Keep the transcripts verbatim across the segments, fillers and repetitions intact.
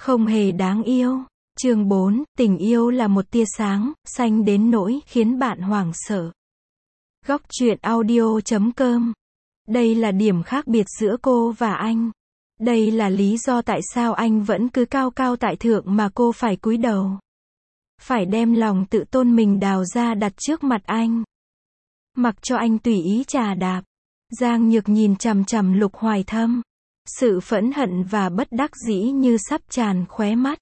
Không hề đáng yêu. Chương bốn, tình yêu là một tia sáng, xanh đến nỗi khiến bạn hoảng sợ. Góc truyện audio chấm com. Đây là điểm khác biệt giữa cô và anh. Đây là lý do tại sao anh vẫn cứ cao cao tại thượng mà cô phải cúi đầu. Phải đem lòng tự tôn mình đào ra đặt trước mặt anh. Mặc cho anh tùy ý chà đạp. Giang Nhược nhìn chằm chằm Lục Hoài Thâm. Sự phẫn hận và bất đắc dĩ như sắp tràn khóe mắt.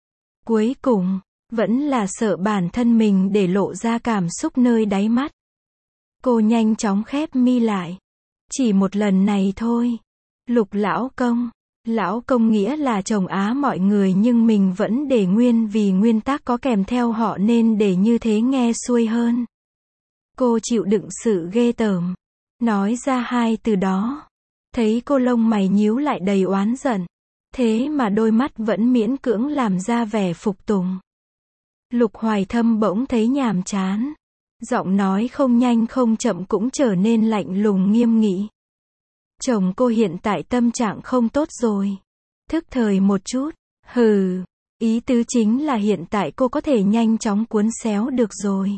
Cuối cùng, vẫn là sợ bản thân mình để lộ ra cảm xúc nơi đáy mắt. Cô nhanh chóng khép mi lại. Chỉ một lần này thôi. Lục lão công. Lão công nghĩa là chồng á mọi người nhưng mình vẫn để nguyên vì nguyên tắc có kèm theo họ nên để như thế nghe xuôi hơn. Cô chịu đựng sự ghê tởm. Nói ra hai từ đó. Thấy cô lông mày nhíu lại đầy oán giận. Thế mà đôi mắt vẫn miễn cưỡng làm ra vẻ phục tùng. Lục Hoài Thâm bỗng thấy nhàm chán. Giọng nói không nhanh không chậm cũng trở nên lạnh lùng nghiêm nghị. Chồng cô hiện tại tâm trạng không tốt rồi. Thức thời một chút. Hừ. Ý tứ chính là hiện tại cô có thể nhanh chóng cuốn xéo được rồi.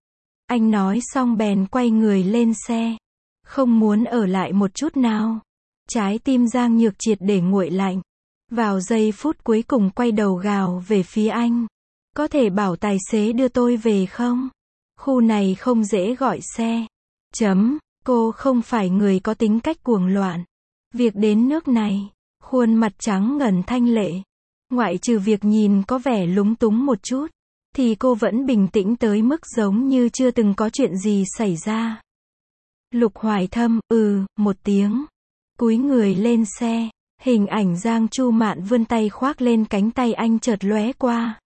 Anh nói xong bèn quay người lên xe. Không muốn ở lại một chút nào. Trái tim Giang Nhược triệt để nguội lạnh. Vào giây phút cuối cùng quay đầu gào về phía anh. Có thể bảo tài xế đưa tôi về không? Khu này không dễ gọi xe. Chấm. Cô không phải người có tính cách cuồng loạn. Việc đến nước này. Khuôn mặt trắng ngần thanh lệ. Ngoại trừ việc nhìn có vẻ lúng túng một chút. Thì cô vẫn bình tĩnh tới mức giống như chưa từng có chuyện gì xảy ra. Lục Hoài Thâm, ừ, một tiếng. Cúi người lên xe. Hình ảnh Giang Chu Mạn vươn tay khoác lên cánh tay anh chợt lóe qua.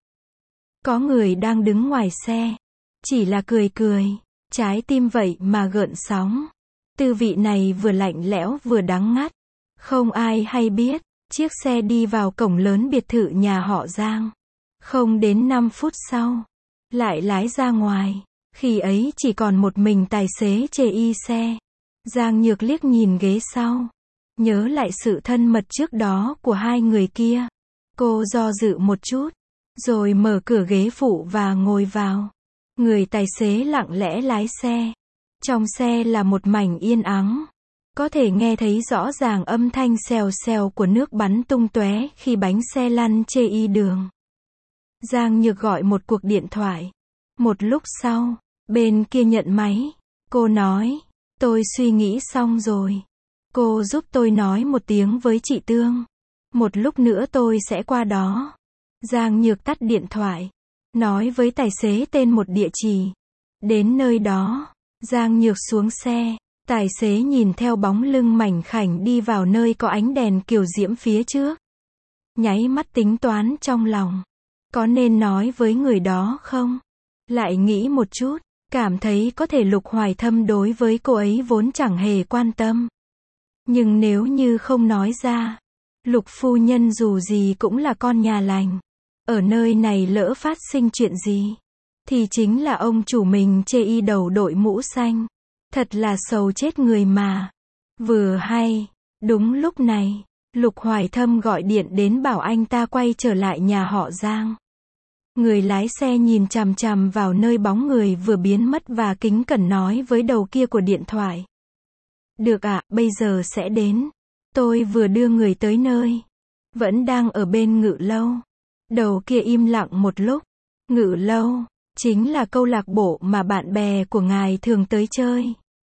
Có người đang đứng ngoài xe. Chỉ là cười cười. Trái tim vậy mà gợn sóng. Tư vị này vừa lạnh lẽo vừa đắng ngắt. Không ai hay biết. Chiếc xe đi vào cổng lớn biệt thự nhà họ Giang. Không đến năm phút sau. Lại lái ra ngoài. Khi ấy chỉ còn một mình tài xế chê y xe. Giang Nhược liếc nhìn ghế sau. Nhớ lại sự thân mật trước đó của hai người kia. Cô do dự một chút. Rồi mở cửa ghế phụ và ngồi vào. Người tài xế lặng lẽ lái xe. Trong xe là một mảnh yên ắng. Có thể nghe thấy rõ ràng âm thanh xèo xèo của nước bắn tung tóe khi bánh xe lăn chê y đường. Giang Nhược gọi một cuộc điện thoại. Một lúc sau, bên kia nhận máy. Cô nói, tôi suy nghĩ xong rồi. Cô giúp tôi nói một tiếng với chị Tương. Một lúc nữa tôi sẽ qua đó. Giang Nhược tắt điện thoại. Nói với tài xế tên một địa chỉ. Đến nơi đó, Giang Nhược xuống xe. Tài xế nhìn theo bóng lưng mảnh khảnh đi vào nơi có ánh đèn kiều diễm phía trước. Nháy mắt tính toán trong lòng. Có nên nói với người đó không? Lại nghĩ một chút. Cảm thấy có thể Lục Hoài Thâm đối với cô ấy vốn chẳng hề quan tâm. Nhưng nếu như không nói ra. Lục phu nhân dù gì cũng là con nhà lành. Ở nơi này lỡ phát sinh chuyện gì. Thì chính là ông chủ mình chê y đầu đội mũ xanh. Thật là sầu chết người mà. Vừa hay. Đúng lúc này. Lục Hoài Thâm gọi điện đến bảo anh ta quay trở lại nhà họ Giang. Người lái xe nhìn chằm chằm vào nơi bóng người vừa biến mất và kính cẩn nói với đầu kia của điện thoại. Được ạ, bây giờ sẽ đến. Tôi vừa đưa người tới nơi. Vẫn đang ở bên Ngự Lâu. Đầu kia im lặng một lúc. Ngự Lâu, chính là câu lạc bộ mà bạn bè của ngài thường tới chơi.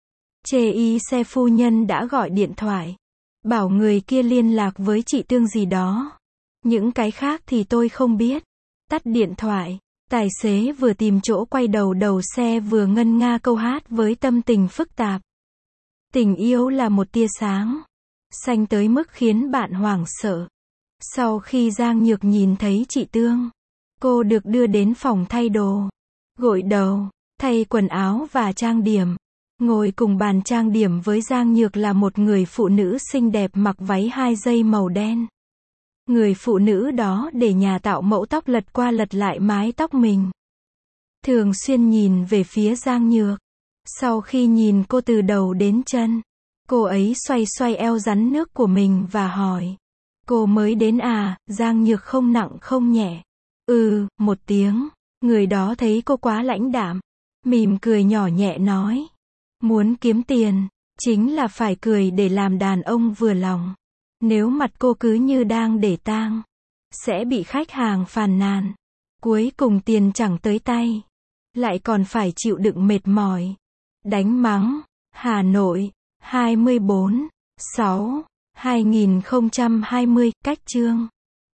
Chê y xe phu nhân đã gọi điện thoại. Bảo người kia liên lạc với chị Tương gì đó. Những cái khác thì tôi không biết. Tắt điện thoại. Tài xế vừa tìm chỗ quay đầu đầu xe vừa ngân nga câu hát với tâm tình phức tạp. Tình yêu là một tia sáng. Xanh tới mức khiến bạn hoảng sợ. Sau khi Giang Nhược nhìn thấy chị Tương. Cô được đưa đến phòng thay đồ. Gội đầu. Thay quần áo và trang điểm. Ngồi cùng bàn trang điểm với Giang Nhược là một người phụ nữ xinh đẹp mặc váy hai dây màu đen. Người phụ nữ đó để nhà tạo mẫu tóc lật qua lật lại mái tóc mình. Thường xuyên nhìn về phía Giang Nhược. Sau khi nhìn cô từ đầu đến chân, cô ấy xoay xoay eo rắn nước của mình và hỏi. Cô mới đến à, Giang Nhược không nặng không nhẹ. Ừ, một tiếng. Người đó thấy cô quá lãnh đạm. Mỉm cười nhỏ nhẹ nói. Muốn kiếm tiền, chính là phải cười để làm đàn ông vừa lòng. Nếu mặt cô cứ như đang để tang, sẽ bị khách hàng phàn nàn. Cuối cùng tiền chẳng tới tay. Lại còn phải chịu đựng mệt mỏi. Đánh mắng. Hà Nội, hai mươi bốn, sáu, hai nghìn không trăm hai mươi, cách chương.